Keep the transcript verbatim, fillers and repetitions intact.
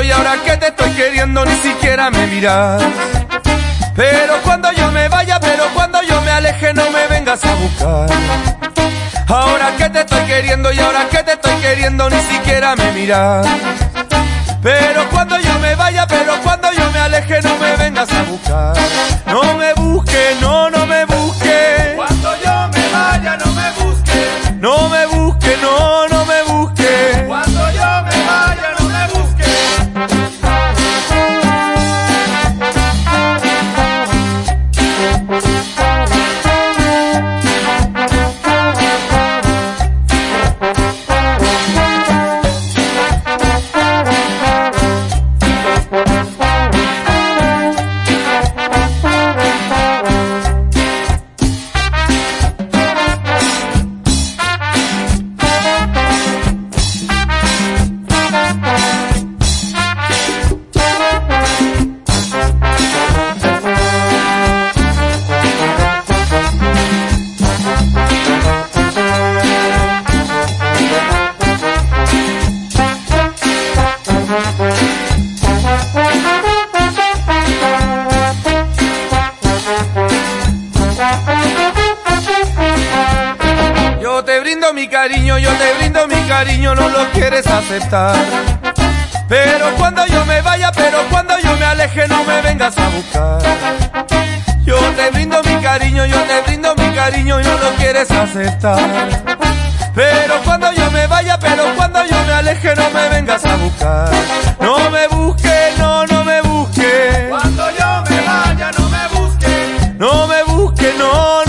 y ahora que te estoy queriendo ni siquiera me miras. Pero cuando yo me vaya, pero cuando yo me aleje no me vengas a buscar. Ahora que te estoy queriendo y ahora que te estoy queriendo ni siquiera me miras. Pero cuando yo me vaya, pero cuando yo me aleje no me vengas a buscar. No me busques, no, no me busques. Cuando yo me vaya no me busques. No me busques, no, no me busques. Cuando yo me vaya no me busques. Yo te brindo mi cariño, yo te brindo mi cariño, no lo quieres aceptar. Pero cuando yo me vaya, pero cuando yo me aleje no me vengas a buscar. Yo te brindo mi cariño, yo te brindo mi cariño y no lo quieres aceptar. Pero cuando yo me vaya, pero cuando yo me aleje no me vengas a buscar. No me busques, no, no me busques. Cuando yo me vaya no me busques. No me busques, no,